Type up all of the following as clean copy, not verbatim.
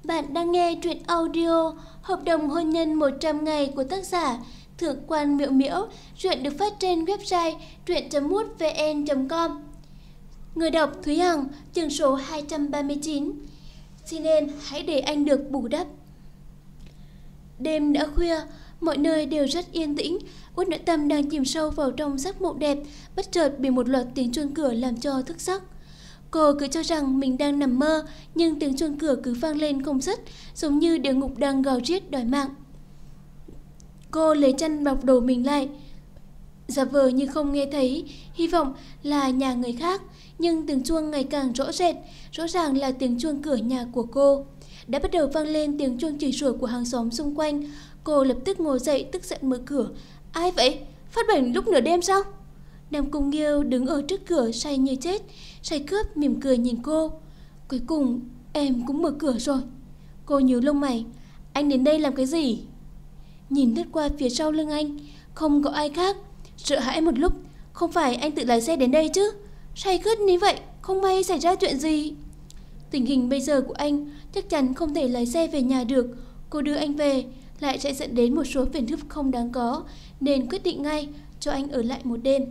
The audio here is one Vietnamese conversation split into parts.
Bạn đang nghe truyện audio Hợp đồng hôn nhân 100 ngày của tác giả Thượng quan Miễu Miễu. Truyện được phát trên website truyện.mútvn.com. Người đọc Thúy Hằng, chương số 239. Xin em hãy để anh được bù đắp. Đêm đã khuya, mọi nơi đều rất yên tĩnh. Uất Noãn Tâm đang chìm sâu vào trong giấc mộng đẹp, bất chợt bị một loạt tiếng chuông cửa làm cho thức giấc. Cô cứ cho rằng mình đang nằm mơ, nhưng tiếng chuông cửa cứ vang lên không dứt, giống như địa ngục đang gào rít đòi mạng. Cô lấy chăn bọc đầu mình lại, giả vờ như không nghe thấy, hy vọng là nhà người khác, nhưng tiếng chuông ngày càng rõ rệt, rõ ràng là tiếng chuông cửa nhà của cô. Đã bắt đầu vang lên tiếng chuông chửi rủa của hàng xóm xung quanh. Cô lập tức ngồi dậy tức giận mở cửa. Ai vậy? Phát bệnh lúc nửa đêm sao? Nam Cung Nghiêu đứng ở trước cửa say như chết, say cướp mỉm cười nhìn cô. Cuối cùng em cũng mở cửa rồi. Cô nhíu lông mày. Anh đến đây làm cái gì? Nhìn lướt qua phía sau lưng anh, không có ai khác. Sợ hãi một lúc. Không phải anh tự lái xe đến đây chứ? Say khướt như vậy, không may xảy ra chuyện gì? Tình hình bây giờ của anh chắc chắn không thể lái xe về nhà được. Cô đưa anh về lại sẽ dẫn đến một số phiền phức không đáng có, nên quyết định ngay cho anh ở lại một đêm.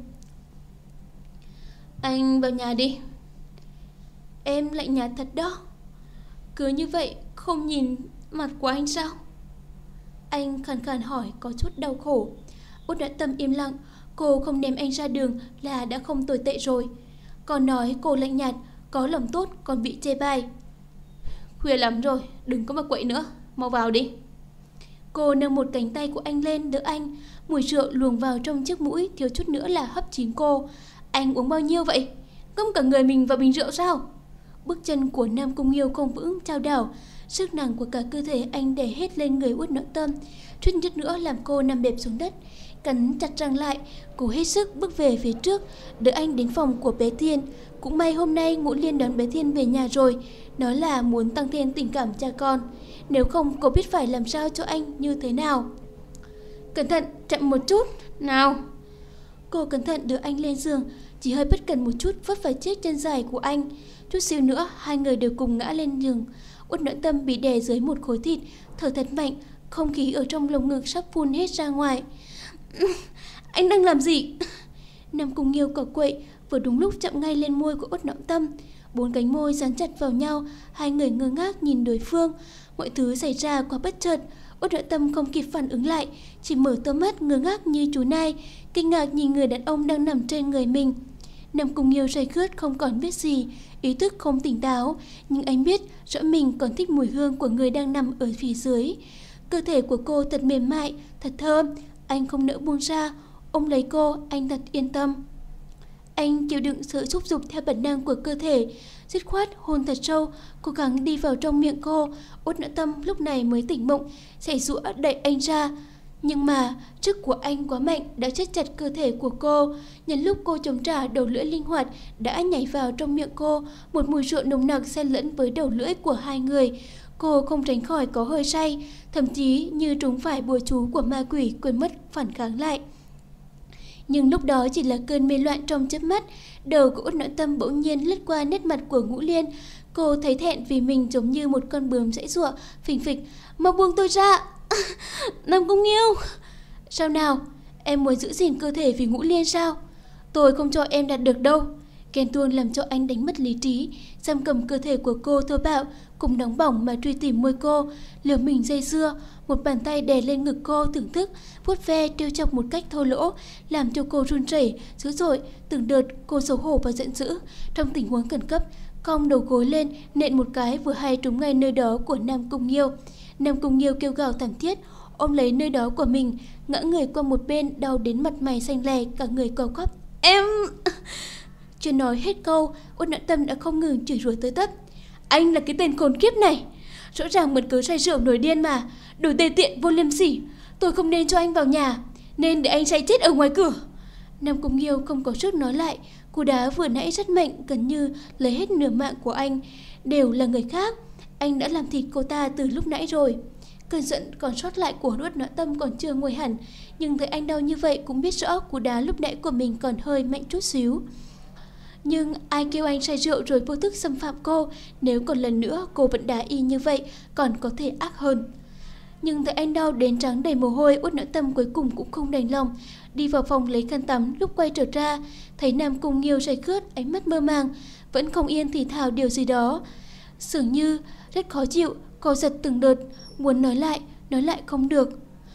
Anh vào nhà đi. Em lạnh nhạt thật đó. Cứ như vậy không nhìn mặt của anh sao? Anh khàn khàn hỏi có chút đau khổ. Uất Noãn Tâm im lặng. Cô không đem anh ra đường là đã không tồi tệ rồi. Còn nói cô lạnh nhạt, có lòng tốt còn bị chê bai. Khuya lắm rồi, đừng có mà quậy nữa, mau vào đi. Cô nâng một cánh tay của anh lên đỡ anh. Mùi rượu luồng vào trong chiếc mũi, thiếu chút nữa là hấp chín cô. Anh uống bao nhiêu vậy? Ngâm cả người mình vào bình rượu sao? Bước chân của Nam Cung Nghiêu không vững chao đảo, sức nặng của cả cơ thể anh đè hết lên người Uất Noãn Tâm, chút chút nữa làm cô nằm bẹp xuống đất. Cắn chặt răng lại, cô hết sức bước về phía trước, đỡ anh đến phòng của bé Thiên. Cũng may hôm nay Ngũ Liên đón bé Thiên về nhà rồi, nói là muốn tăng thêm tình cảm cha con. Nếu không cô biết phải làm sao cho anh như thế nào. Cẩn thận, chậm một chút, nào. Cô cẩn thận đưa anh lên giường, chỉ hơi bất cẩn một chút vấp phải chiếc chân dài của anh. Chút xíu nữa hai người đều cùng ngã lên giường. Uất Noãn Tâm bị đè dưới một khối thịt, thở thật mạnh, không khí ở trong lồng ngực sắp phun hết ra ngoài. Anh đang làm gì? Nam Cung Nghiêu cỏ quậy, vừa đúng lúc chạm ngay lên môi của Uất Noãn Tâm. Bốn cánh môi dán chặt vào nhau, hai người ngơ ngác nhìn đối phương. Mọi thứ xảy ra quá bất chợt. Uất Noãn Tâm không kịp phản ứng lại, chỉ mở to mắt ngơ ngác như chú nai, kinh ngạc nhìn người đàn ông đang nằm trên người mình. Nam Cung Nghiêu say khướt không còn biết gì, ý thức không tỉnh táo, nhưng anh biết rõ mình còn thích mùi hương của người đang nằm ở phía dưới. Cơ thể của cô thật mềm mại, thật thơm, anh không nỡ buông ra, ôm lấy cô, anh thật yên tâm. Anh chịu đựng sự xúc dục theo bản năng của cơ thể, dứt khoát hôn thật sâu, cố gắng đi vào trong miệng cô. Uất Noãn Tâm lúc này mới tỉnh mộng, giãy giụa đẩy anh ra. Nhưng mà sức của anh quá mạnh đã siết chặt cơ thể của cô. Nhân lúc cô chống trả, đầu lưỡi linh hoạt đã nhảy vào trong miệng cô. Một mùi rượu nồng nặc xen lẫn với đầu lưỡi của hai người. Cô không tránh khỏi có hơi say, thậm chí như trúng phải bùa chú của ma quỷ, quên mất phản kháng lại. Nhưng lúc đó chỉ là cơn mê loạn trong chớp mắt. Đầu của Uất Noãn Tâm bỗng nhiên lướt qua nét mặt của Ngũ Liên. Cô thấy thẹn vì mình giống như một con bướm giãy giụa, phình phịch. Mau buông tôi ra. Nam Cung Nghiêu. Sao nào? Em muốn giữ gìn cơ thể vì Ngũ Liên sao? Tôi không cho em đạt được đâu. Ghen tuông làm cho anh đánh mất lý trí, giam cầm cơ thể của cô thô bạo, cùng nóng bỏng mà truy tìm môi cô, liều mình dây dưa. Một bàn tay đè lên ngực cô thưởng thức, vuốt ve trêu chọc một cách thô lỗ, làm cho cô run rẩy dữ dội. Từng đợt cô xấu hổ và giận dữ. Trong tình huống khẩn cấp, cong đầu gối lên nện một cái vừa hay trúng ngay nơi đó của Nam Cung Nghiêu. Nam Cung Nghiêu kêu gào thảm thiết, ôm lấy nơi đó của mình, ngã người qua một bên, đau đến mặt mày xanh lè, cả người co quắp. Em... Chưa nói hết câu, Uất Noãn Tâm đã không ngừng chửi rủa tới tấp. Anh là cái tên khốn kiếp này, rõ ràng mượn cớ say rượu nổi điên mà, đồ tê tiện vô liêm sỉ. Tôi không nên cho anh vào nhà, nên để anh say chết ở ngoài cửa. Nam Cung Nghiêu không có sức nói lại, cú đá vừa nãy rất mạnh, gần như lấy hết nửa mạng của anh. Đều là người khác, anh đã làm thịt cô ta từ lúc nãy rồi. Cơn giận còn sót lại của Uất Noãn Tâm còn chưa nguôi hẳn, nhưng thấy anh đau như vậy cũng biết rõ cú đá lúc nãy của mình còn hơi mạnh chút xíu. Nhưng ai kêu anh say rượu rồi vô thức xâm phạm cô? Nếu còn lần nữa cô vẫn đá y như vậy, còn có thể ác hơn. Nhưng thấy anh đau đến trắng đầy mồ hôi, Uất Noãn Tâm cuối cùng cũng không đành lòng, đi vào phòng lấy khăn tắm. Lúc quay trở ra, thấy Nam Cung Nghiêu say khướt, ánh mắt mơ màng, vẫn không yên thì thào điều gì đó, dường như rất khó chịu. Cô giật từng đợt, muốn nói lại không được.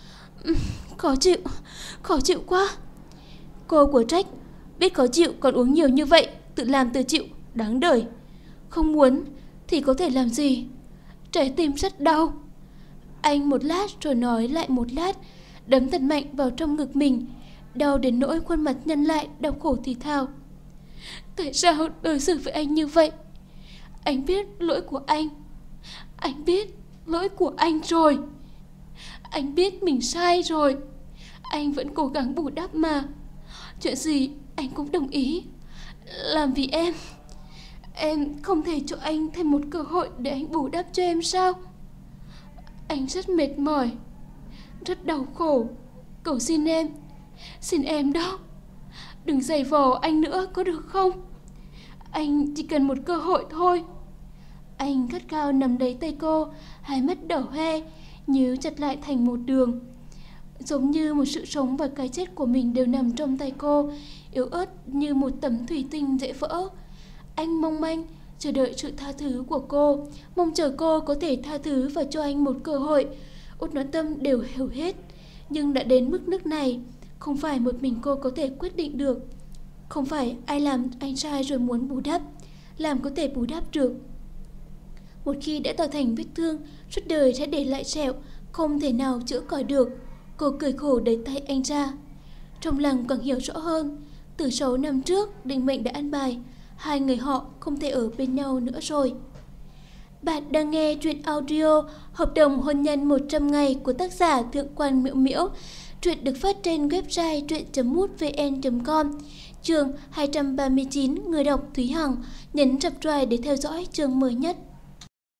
Khó chịu quá. Cô của trách, biết khó chịu còn uống nhiều như vậy, tự làm tự chịu, đáng đời. Không muốn thì có thể làm gì? Trái tim rất đau. Anh một lát rồi nói lại một lát, đấm thật mạnh vào trong ngực mình, đau đến nỗi khuôn mặt nhăn lại, đau khổ thì thào. Tại sao đối xử với anh như vậy? Anh biết lỗi của anh. Anh biết lỗi của anh rồi. Anh biết mình sai rồi. Anh vẫn cố gắng bù đắp mà. Chuyện gì anh cũng đồng ý. Làm vì em. Em không thể cho anh thêm một cơ hội để anh bù đắp cho em sao? Anh rất mệt mỏi, rất đau khổ. Cầu xin em đó, đừng giày vò anh nữa có được không? Anh chỉ cần một cơ hội thôi. Anh gắt gao nắm lấy tay cô, hai mắt đỏ hoe, nhíu chặt lại thành một đường, giống như một sự sống và cái chết của mình đều nằm trong tay cô, yếu ớt như một tấm thủy tinh dễ vỡ. Anh mong manh chờ đợi sự tha thứ của cô, mong chờ cô có thể tha thứ và cho anh một cơ hội. Uất Noãn Tâm đều hiểu hết, nhưng đã đến mức nước này, không phải một mình cô có thể quyết định được. Không phải ai làm anh sai rồi muốn bù đắp, làm có thể bù đắp được. Một khi đã tạo thành vết thương, suốt đời sẽ để lại sẹo, không thể nào chữa khỏi được. Cô cười khổ đẩy tay anh ra. Trong lòng càng hiểu rõ hơn, từ 6 năm trước định mệnh đã an bài, hai người họ không thể ở bên nhau nữa rồi. Bạn đang nghe truyện audio Hợp đồng hôn nhân 100 ngày của tác giả Thượng quan Miễu Miễu. Truyện được phát trên website truyện.mútvn.com. Chương 239, người đọc Thúy Hằng. Nhấn subscribe để theo dõi chương mới nhất.